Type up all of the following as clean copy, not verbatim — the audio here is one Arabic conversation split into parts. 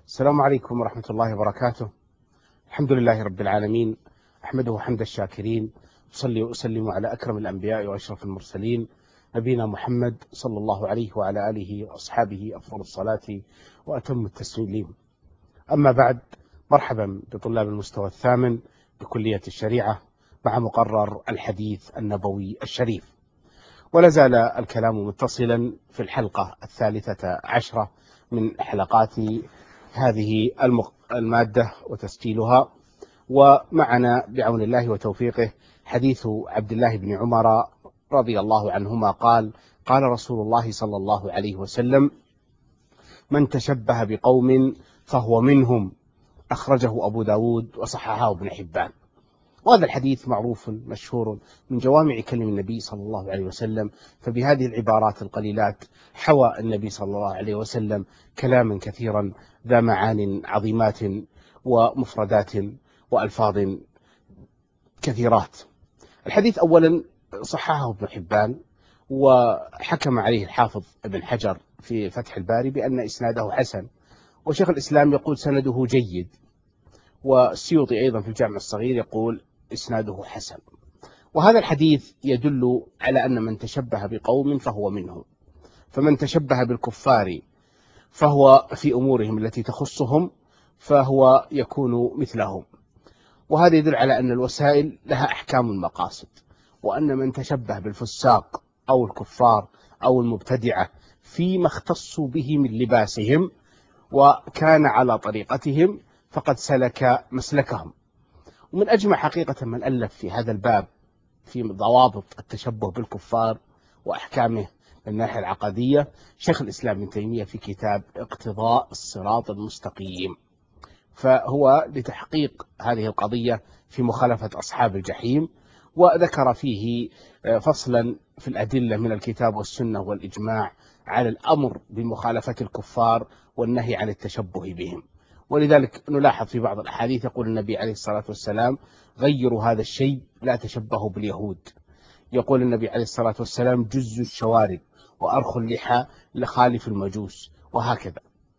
السلام عليكم ورحمة الله وبركاته. الحمد لله رب العالمين، أحمده حمد الشاكرين، أصلي وأسلم على أكرم الأنبياء وأشرف المرسلين، نبينا محمد صلى الله عليه وعلى آله وأصحابه أفضل الصلاة وأتم التسليم. أما بعد، مرحبا بطلاب المستوى الثامن بكلية الشريعة مع مقرر الحديث النبوي الشريف. ولا زال الكلام متصلا في الحلقة 13 من حلقات هذه المادة وتسجيلها، ومعنا بعون الله وتوفيقه حديث عبد الله بن عمر رضي الله عنهما قال: قال رسول الله صلى الله عليه وسلم: من تشبه بقوم فهو منهم، أخرجه أبو داود وصححه ابن حبان. وهذا الحديث معروف مشهور من جوامع كلم النبي صلى الله عليه وسلم، فبهذه العبارات القليلات حوى النبي صلى الله عليه وسلم كلاما كثيرا ذا معان عظيمات ومفردات وألفاظ كثيرات. الحديث أولا صححه ابن حبان، وحكم عليه الحافظ ابن حجر في فتح الباري بأن إسناده حسن، وشيخ الإسلام يقول سنده جيد، والسيوطي أيضا في الجامع الصغير يقول إسناده حسن. وهذا الحديث يدل على أن من تشبه بقوم فهو منهم، فمن تشبه بالكفار فهو في أمورهم التي تخصهم فهو يكون مثلهم. وهذا يدل على أن الوسائل لها أحكام المقاصد، وأن من تشبه بالفساق أو الكفار أو المبتدعة فيما اختصوا به من لباسهم وكان على طريقتهم فقد سلك مسلكهم. ومن أجمع حقيقة من ألف في هذا الباب في ضوابط التشبه بالكفار وأحكامه من الناحية العقدية شيخ الإسلام ابن تيمية في كتاب اقتضاء الصراط المستقيم، فهو لتحقيق هذه القضية في مخالفة أصحاب الجحيم، وذكر فيه فصلا في الأدلة من الكتاب والسنة والإجماع على الأمر بمخالفة الكفار والنهي عن التشبه بهم. ولذلك نلاحظ في بعض الأحاديث يقول النبي عليه الصلاة والسلام: غيروا هذا الشيء لا تشبهوا باليهود. يقول النبي عليه الصلاة والسلام: جزوا الشوارب وأرخوا اللحى لخالف المجوس، وهكذا.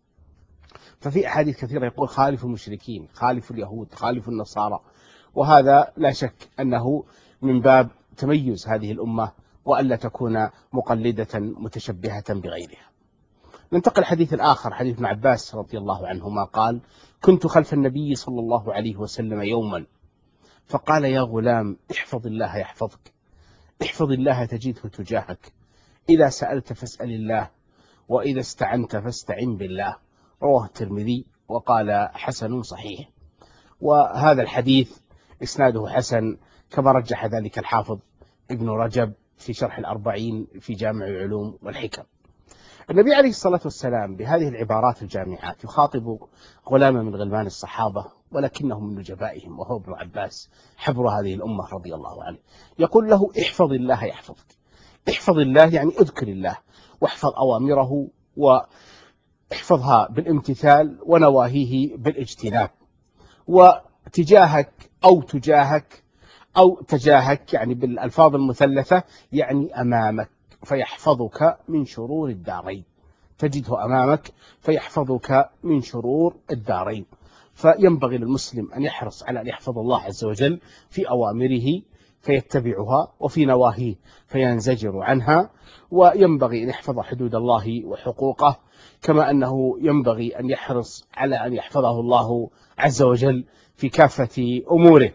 ففي أحاديث كثيرة يقول خالف المشركين، خالف اليهود، خالف النصارى، وهذا لا شك أنه من باب تميز هذه الأمة وألا تكون مقلدة متشبهة بغيرها. ننتقل الحديث الآخر، حديث ابن عباس رضي الله عنهما قال: كنت خلف النبي صلى الله عليه وسلم يوما فقال: يا غلام، احفظ الله يحفظك، احفظ الله تجده تجاهك، إذا سألت فاسأل الله، وإذا استعنت فاستعن بالله. رواه الترمذي وقال حسن صحيح. وهذا الحديث إسناده حسن كما رجح ذلك الحافظ ابن رجب في شرح الأربعين في جامع العلوم والحكم. النبي عليه الصلاة والسلام بهذه العبارات الجامعات يخاطب غلاما من غلمان الصحابة ولكنه من نجبائهم، وهو ابن عباس حبر هذه الأمة رضي الله عنه. يقول له: احفظ الله يحفظك، احفظ الله يعني اذكر الله، واحفظ أوامره واحفظها بالامتثال ونواهيه بالاجتناب، وتجاهك أو تجاهك أو تجاهك يعني بالألفاظ المثلثة يعني أمامك، فيحفظك من شرور الدارين، تجده أمامك فيحفظك من شرور الدارين. فينبغي للمسلم أن يحرص على أن يحفظ الله عز وجل في أوامره فيتبعها، وفي نواهيه فينزجر عنها، وينبغي أن يحفظ حدود الله وحقوقه، كما أنه ينبغي أن يحرص على أن يحفظه الله عز وجل في كافة أموره.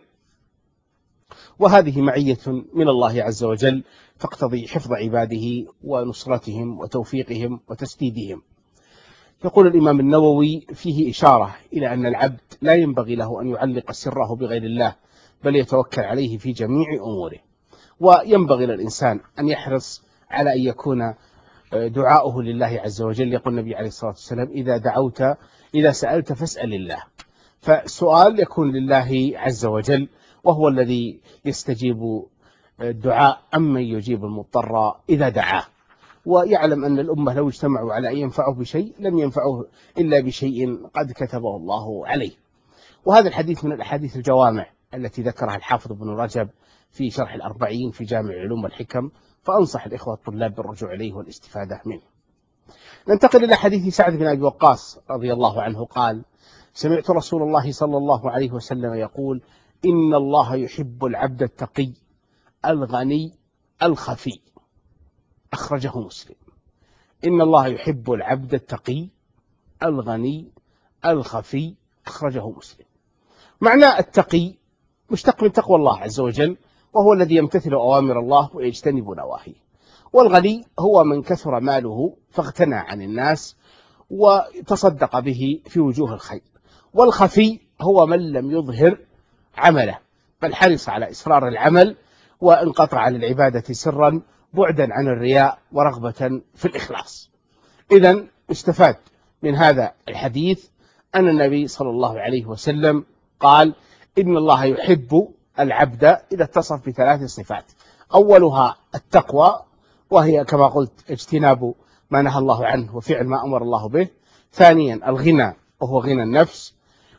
وهذه معية من الله عز وجل تقتضي حفظ عباده ونصرتهم وتوفيقهم وتسديدهم. يقول الإمام النووي فيه إشارة إلى أن العبد لا ينبغي له أن يعلق سره بغير الله، بل يتوكل عليه في جميع أموره. وينبغي للإنسان أن يحرص على أن يكون دعاؤه لله عز وجل. يقول النبي عليه الصلاة والسلام: إذا سألت فاسأل الله. فالسؤال يكون لله عز وجل، وهو الذي يستجيب الدعاء أمن يجيب المضطر إذا دعاه. ويعلم أن الأمة لو اجتمعوا على أن ينفعوا بشيء لم ينفعوه إلا بشيء قد كتبه الله عليه. وهذا الحديث من الأحاديث الجوامع التي ذكرها الحافظ ابن رجب في شرح الأربعين في جامع العلوم والحكم، فأنصح الإخوة الطلاب بالرجوع إليه والاستفادة منه. ننتقل إلى حديث سعد بن أبي وقاص رضي الله عنه قال: سمعت رسول الله صلى الله عليه وسلم يقول: إن الله يحب العبد التقي الغني الخفي. أخرجه مسلم. إن الله يحب العبد التقي الغني الخفي. أخرجه مسلم. معنى التقي مشتق من تقوى الله عز وجل، وهو الذي يمتثل أوامر الله ويجتنب نواهيه. والغني هو من كثر ماله فاغتنى عن الناس وتصدق به في وجوه الخير. والخفي هو من لم يظهر عمله، بل حرص على إسرار العمل وانقطع عن العبادة سرا، بعدا عن الرياء ورغبة في الإخلاص. إذن استفاد من هذا الحديث أن النبي صلى الله عليه وسلم قال: إن الله يحب العبد إذا اتصف بثلاث صفات: أولها التقوى، وهي كما قلت اجتناب ما نهى الله عنه وفعل ما أمر الله به. ثانيا الغنى، وهو غنى النفس.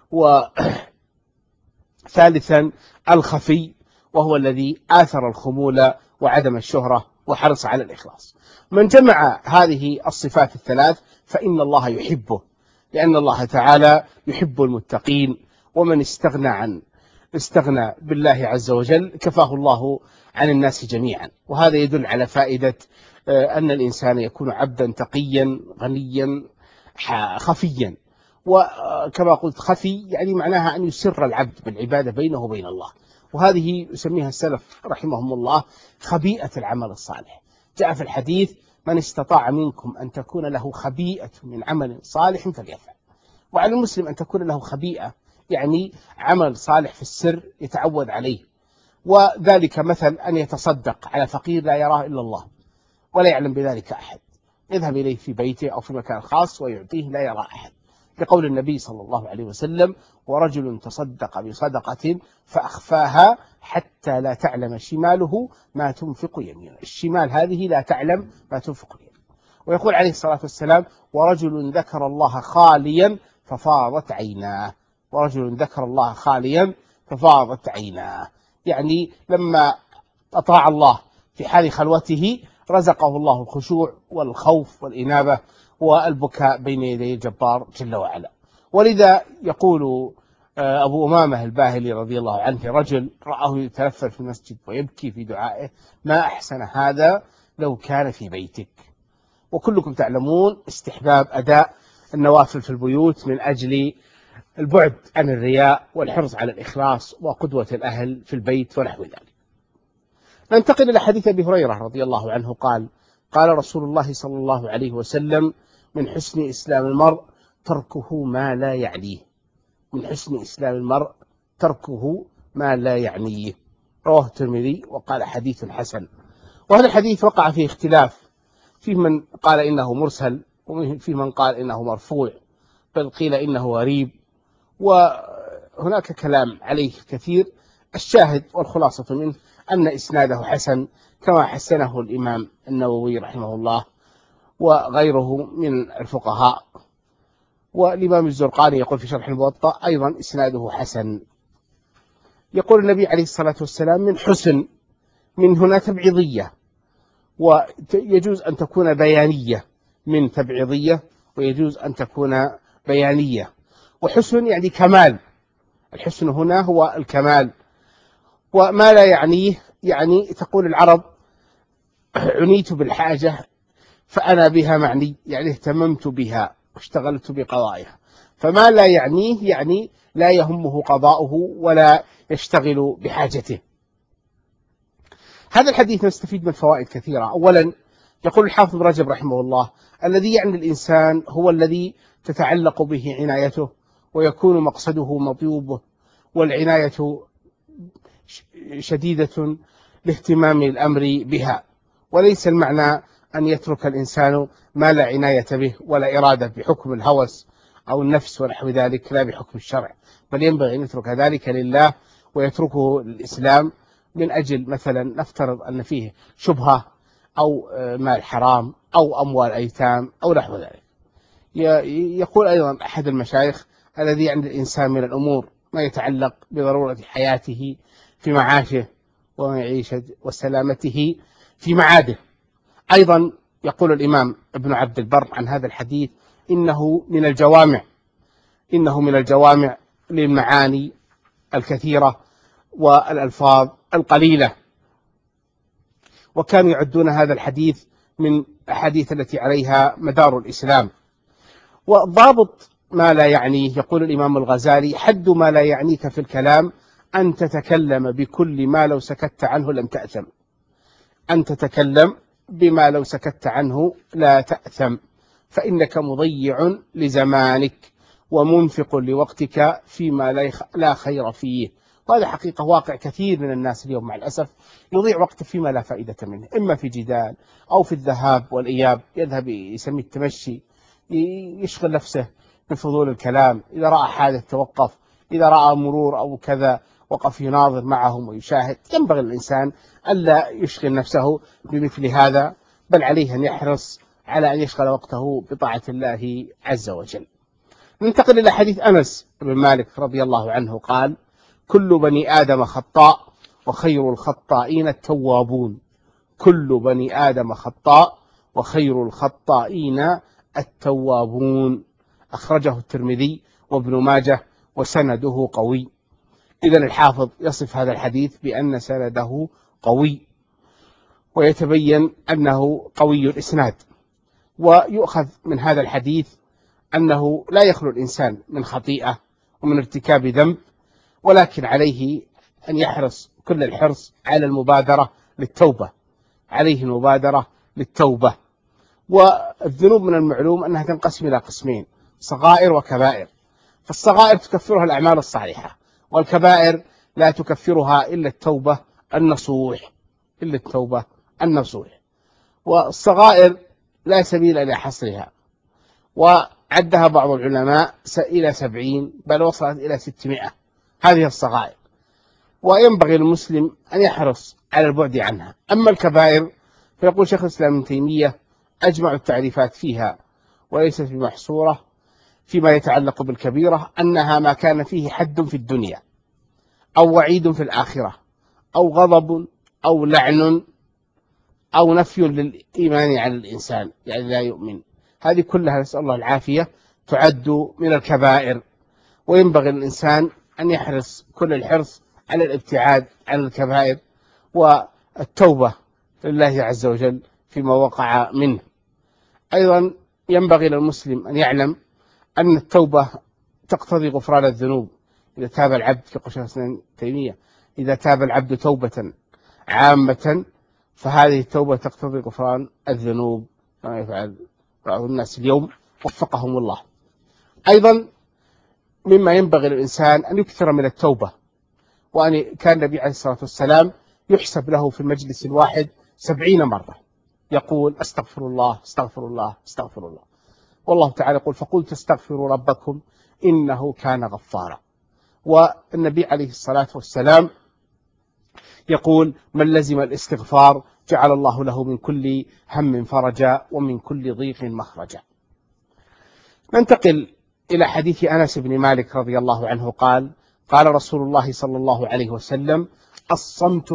وثالثا الخفي، وهو الذي آثر الخمول وعدم الشهرة وحرص على الإخلاص. من جمع هذه الصفات الثلاث فإن الله يحبه، لأن الله تعالى يحب المتقين. ومن استغنى بالله عز وجل كفاه الله عن الناس جميعا. وهذا يدل على فائدة أن الإنسان يكون عبدا تقيا غنيا خفيا. وكما قلت خفي يعني معناها أن يسر العبد بالعبادة بينه وبين الله، وهذه يسميها السلف رحمهم الله خبيئة العمل الصالح. جاء في الحديث: من استطاع منكم أن تكون له خبيئة من عمل صالح فليفعل. وعلى المسلم أن تكون له خبيئة، يعني عمل صالح في السر يتعود عليه. وذلك مثل أن يتصدق على فقير لا يراه إلا الله ولا يعلم بذلك أحد، يذهب إليه في بيته أو في مكان خاص ويعطيه لا يرى أحد، لقول النبي صلى الله عليه وسلم: ورجل تصدق بصدقة فأخفاها حتى لا تعلم شماله ما تنفق يمينه. الشمال هذه لا تعلم ما تنفق يمينه. ويقول عليه الصلاة والسلام: ورجل ذكر الله خاليا ففاضت عيناه. ورجل ذكر الله خاليا ففاضت عيناه، يعني لما أطاع الله في حال خلوته رزقه الله الخشوع والخوف والإنابة والبكاء بين يدي الجبار جل وعلا. ولذا يقول أبو أمامة الباهلي رضي الله عنه: رجل رآه يتنفل في المسجد ويبكي في دعائه: ما أحسن هذا لو كان في بيتك. وكلكم تعلمون استحباب أداء النوافل في البيوت من أجل البعد عن الرياء والحرص على الإخلاص وقدوة الأهل في البيت ونحو ذلك. ننتقل إلى حديث أبي هريرة رضي الله عنه قال: قال رسول الله صلى الله عليه وسلم: من حسن إسلام المرء تركه ما لا يعنيه. من حسن إسلام المرء تركه ما لا يعنيه. رواه الترمذي وقال حديث حسن. وهذا الحديث وقع فيه اختلاف، في من قال إنه مرسل، وفي من قال إنه مرفوع، بل قيل إنه غريب، وهناك كلام عليه كثير. الشاهد والخلاصة منه أن إسناده حسن، كما حسنه الإمام النووي رحمه الله وغيره من الفقهاء. والإمام الزرقاني يقول في شرح الموطأ أيضا إسناده حسن. يقول النبي عليه الصلاة والسلام: من حسن، من هنا تبعيضية، ويجوز أن تكون بيانية، من تبعيضية ويجوز أن تكون بيانية. وحسن يعني كمال، الحسن هنا هو الكمال. وما لا يعنيه، يعني تقول العرب: عنيت بالحاجة فأنا بها معني، يعني اهتممت بها واشتغلت بقضائها. فما لا يعنيه يعني لا يهمه قضاؤه ولا يشتغل بحاجته. هذا الحديث نستفيد من فوائد كثيرة. أولا يقول الحافظ ابن رجب رحمه الله: الذي يعني الإنسان هو الذي تتعلق به عنايته ويكون مقصده مطلوبه، والعناية شديدة لاهتمام الأمر بها. وليس المعنى أن يترك الإنسان ما لا عناية به ولا إرادة بحكم الهوس أو النفس ونحو ذلك، لا بحكم الشرع، بل ينبغي أن يترك ذلك لله ويتركه للإسلام، من أجل مثلا نفترض أن فيه شبهة أو مال حرام أو أموال أيتام أو نحو ذلك. يقول أيضا أحد المشايخ: الذي عند الإنسان من الأمور ما يتعلق بضرورة حياته في معاشه ومعيشة وسلامته في معاده. أيضا يقول الإمام ابن عبد البر عن هذا الحديث إنه من الجوامع للمعاني الكثيرة والألفاظ القليلة. وكانوا يعدون هذا الحديث من الأحاديث التي عليها مدار الإسلام. وضابط ما لا يعنيه، يقول الإمام الغزالي: حد ما لا يعنيك في الكلام أن تتكلم بكل ما لو سكت عنه لم تأثم. أن تتكلم بما لو سكت عنه لا تأثم، فإنك مضيع لزمانك ومنفق لوقتك فيما لا خير فيه. وهذا حقيقة واقع كثير من الناس اليوم مع الأسف، يضيع وقته فيما لا فائدة منه، إما في جدال أو في الذهاب والإياب، يذهب يسميه التمشي، يشغل نفسه بفضول الكلام. إذا رأى حادث توقف، إذا رأى مرور أو كذا وقف يناظر معهم ويشاهد. ينبغي الإنسان ألا يشغل نفسه بمثل هذا، بل عليه أن يحرص على أن يشغل وقته بطاعة الله عز وجل. ننتقل إلى حديث أنس بن مالك رضي الله عنه قال: كل بني آدم خطاء وخير الخطائين التوابون. كل بني آدم خطاء وخير الخطائين التوابون. أخرجه الترمذي وابن ماجه وسنده قوي. إذن الحافظ يصف هذا الحديث بأن سنده قوي، ويتبين أنه قوي الإسناد. ويؤخذ من هذا الحديث أنه لا يخلو الإنسان من خطيئة ومن ارتكاب ذنب، ولكن عليه أن يحرص كل الحرص على المبادرة للتوبة. عليه المبادرة للتوبة. والذنوب من المعلوم أنها تنقسم إلى قسمين: صغائر وكبائر. فالصغائر تكفرها الأعمال الصالحة، والكبائر لا تكفرها إلا التوبة النصوح. والصغائر لا سبيل إلى حصرها، وعدها بعض العلماء إلى 70، بل وصلت إلى 600. هذه الصغائر، وينبغي للمسلم أن يحرص على البعد عنها. أما الكبائر فيقول شيخ الإسلام ابن تيمية: أجمع التعريفات فيها وليست بمحصورة فيما يتعلق بالكبيرة أنها ما كان فيه حد في الدنيا أو وعيد في الآخرة أو غضب أو لعن أو نفي للإيمان عن الإنسان، يعني لا يؤمن. هذه كلها نسأل الله العافية تعد من الكبائر. وينبغي للإنسان أن يحرص كل الحرص على الابتعاد عن الكبائر والتوبة لله عز وجل فيما وقع منه. أيضا ينبغي للمسلم أن يعلم أن التوبة تقتضي غفران الذنوب. إذا تاب العبد، في قول شيخ الإسلام ابن تيمية: إذا تاب العبد توبة عامة فهذه التوبة تقتضي غفران الذنوب، كما يفعل بعض الناس اليوم وفقهم الله. أيضا مما ينبغي للإنسان أن يكثر من التوبة، وأن كان النبي عليه الصلاة والسلام يحسب له في المجلس الواحد 70 مرة يقول: أستغفر الله أستغفر الله أستغفر الله. والله تعالى يقول: فقلت استغفروا ربكم إنه كان غفارا. والنبي عليه الصلاة والسلام يقول: من لزم الاستغفار جعل الله له من كل هم فرجا ومن كل ضيق مخرجا. ننتقل إلى حديث أنس بن مالك رضي الله عنه قال: قال رسول الله صلى الله عليه وسلم: الصمت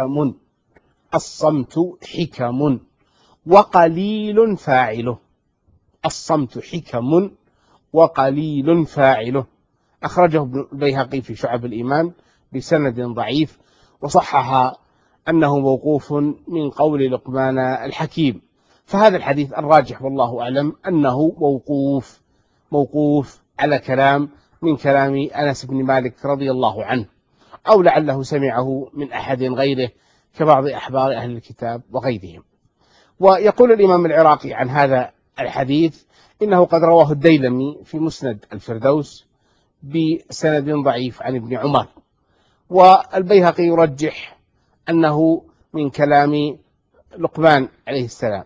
حكم وقليل فاعله. الصمت حكم وقليل فاعله. أخرجه ابن البيهقي في شعب الإيمان بسند ضعيف، وصحح أنه موقوف من قول لقمان الحكيم. فهذا الحديث الراجح والله أعلم أنه موقوف على كلام من كلام أنس بن مالك رضي الله عنه، أو لعله سمعه من أحد غيره كبعض أحبار أهل الكتاب وغيرهم. ويقول الإمام العراقي عن هذا الحديث إنه قد رواه الديلمي في مسند الفردوس بسند ضعيف عن ابن عمر. والبيهقي يرجح أنه من كلام لقمان عليه السلام.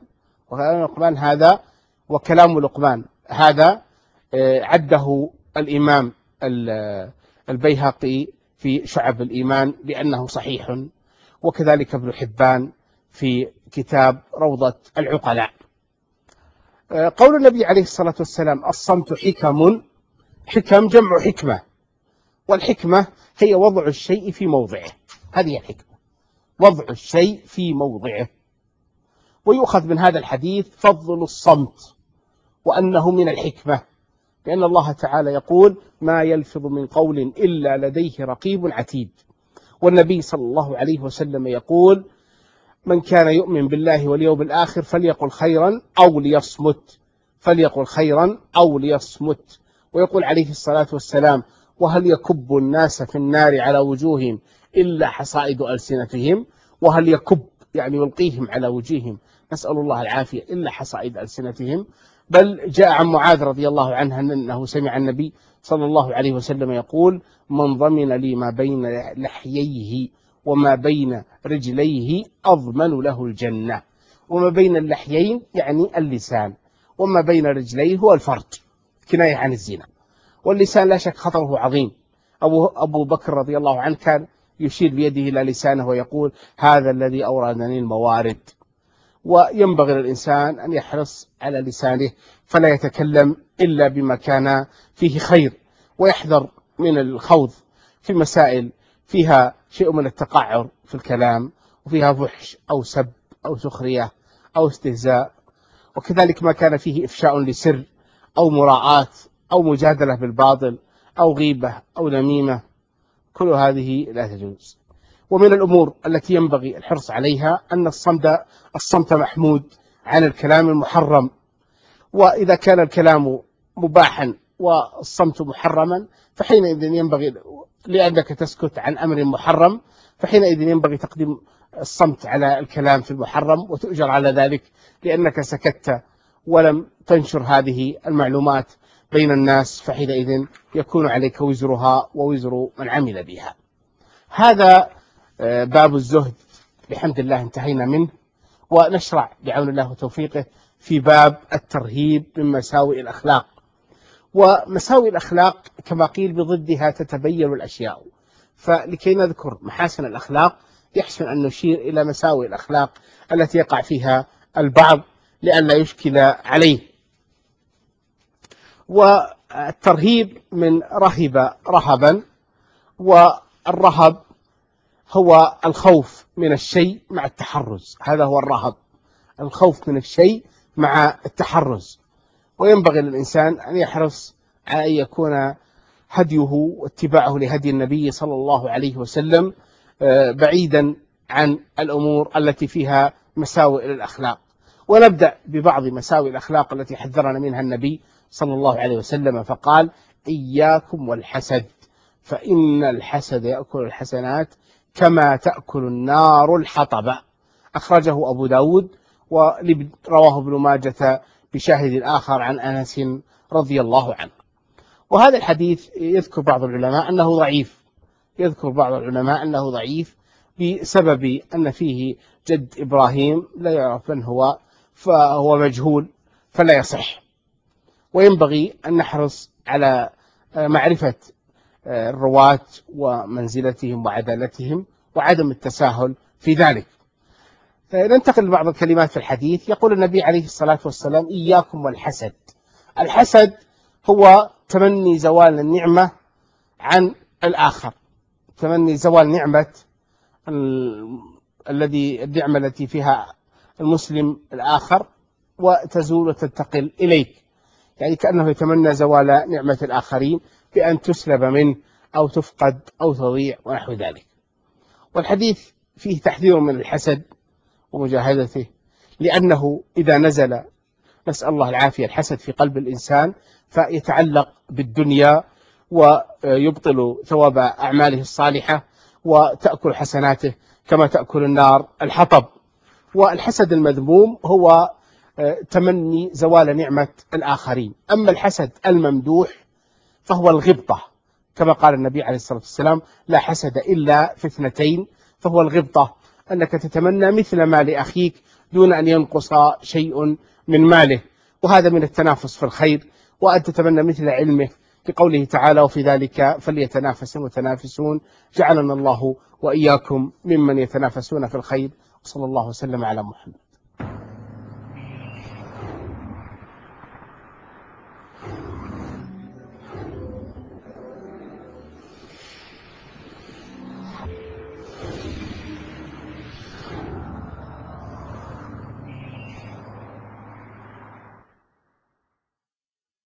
وكلام لقمان هذا عده الإمام البيهقي في شعب الإيمان بأنه صحيح، وكذلك ابن حبان في كتاب روضة العقلاء. قول النبي عليه الصلاة والسلام: الصمت حكم جمع حكمة، والحكمة هي وضع الشيء في موضعه. هذه الحكمة، وضع الشيء في موضعه. ويؤخذ من هذا الحديث فضل الصمت وأنه من الحكمة، لأن الله تعالى يقول: ما يلفظ من قول إلا لديه رقيب عتيد. والنبي صلى الله عليه وسلم يقول: من كان يؤمن بالله واليوم الآخر فليقل خيرا أو ليصمت، فليقل خيرا أو ليصمت. ويقول عليه الصلاة والسلام: وهل يكب الناس في النار على وجوههم إلا حصائد ألسنتهم؟ وهل يكب يعني يلقيهم على وجوههم، نسأل الله العافية، إلا حصائد ألسنتهم. بل جاء عن معاذ رضي الله عنه أنه سمع النبي صلى الله عليه وسلم يقول: من ضمن لي ما بين لحييه وما بين رجليه أضمن له الجنة. وما بين اللحيين يعني اللسان، وما بين رجليه هو الفرج، كناية عن الزنا. واللسان لا شك خطره عظيم. أبو بكر رضي الله عنه كان يشير بيده إلى لسانه ويقول: هذا الذي أوردني الموارد. وينبغي للإنسان أن يحرص على لسانه فلا يتكلم إلا بما كان فيه خير، ويحذر من الخوض في مسائل فيها شيء من التقعر في الكلام، وفيها فحش أو سب أو سخرية أو استهزاء، وكذلك ما كان فيه إفشاء لسر أو مراعاة أو مجادلة بالباطل أو غيبة أو نميمة، كل هذه لا تجوز. ومن الأمور التي ينبغي الحرص عليها أن الصمت محمود عن الكلام المحرم. وإذا كان الكلام مباحا والصمت محرما فحينئذ ينبغي، لأنك تسكت عن أمر محرم، فحينئذ ينبغي تقديم الصمت على الكلام في المحرم وتؤجر على ذلك، لأنك سكت ولم تنشر هذه المعلومات بين الناس، فحينئذ يكون عليك وزرها ووزر من عمل بها. هذا باب الزهد بحمد الله انتهينا منه، ونشرع بعون الله وتوفيقه في باب الترهيب من مساوئ الأخلاق. ومساوئ الأخلاق كما قيل بضدها تتبين الأشياء، فلكي نذكر محاسن الأخلاق يحسن أن نشير إلى مساوئ الأخلاق التي يقع فيها البعض لئلا يشكل عليه. والترهيب من رهب رهبا، والرهب هو الخوف من الشيء مع التحرز، هذا هو الرهب، الخوف من الشيء مع التحرز. وينبغي للإنسان أن يحرص على أن يكون هديه واتباعه لهدي النبي صلى الله عليه وسلم بعيدا عن الأمور التي فيها مساوئ للأخلاق. ونبدأ ببعض مساوئ الأخلاق التي حذرنا منها النبي صلى الله عليه وسلم، فقال: إياكم والحسد، فإن الحسد يأكل الحسنات كما تأكل النار الحطب. أخرجه أبو داود، ورواه ابن ماجة بشاهد آخر عن أنس رضي الله عنه. وهذا الحديث يذكر بعض العلماء أنه ضعيف، بسبب أن فيه جد إبراهيم لا يعرف من هو، فهو مجهول فلا يصح. وينبغي أن نحرص على معرفة الرواة ومنزلتهم وعدالتهم وعدم التساهل في ذلك. ننتقل لبعض الكلمات في الحديث. يقول النبي عليه الصلاة والسلام: إياكم والحسد. الحسد هو تمني زوال النعمة عن الآخر، تمني زوال نعمة النعمة التي فيها المسلم الآخر وتزول وتنتقل إليك، يعني كأنه يتمنى زوال نعمة الآخرين بأن تسلب منه أو تفقد أو تضيع ونحو ذلك. والحديث فيه تحذير من الحسد ومجاهدته، لأنه إذا نزل، نسأل الله العافية، الحسد في قلب الإنسان فيتعلق بالدنيا ويبطل ثواب أعماله الصالحة وتأكل حسناته كما تأكل النار الحطب. والحسد المذموم هو تمني زوال نعمة الآخرين. أما الحسد الممدوح فهو الغبطة، كما قال النبي عليه الصلاة والسلام: لا حسد إلا في اثنتين، فهو الغبطة، أنك تتمنى مثل ما لأخيك دون أن ينقص شيء من ماله، وهذا من التنافس في الخير. وأن تتمنى مثل علمه، لقوله تعالى: وفي ذلك فليتنافس المتنافسون. جعلنا الله وإياكم ممن يتنافسون في الخير. وصلى الله وسلم على محمد.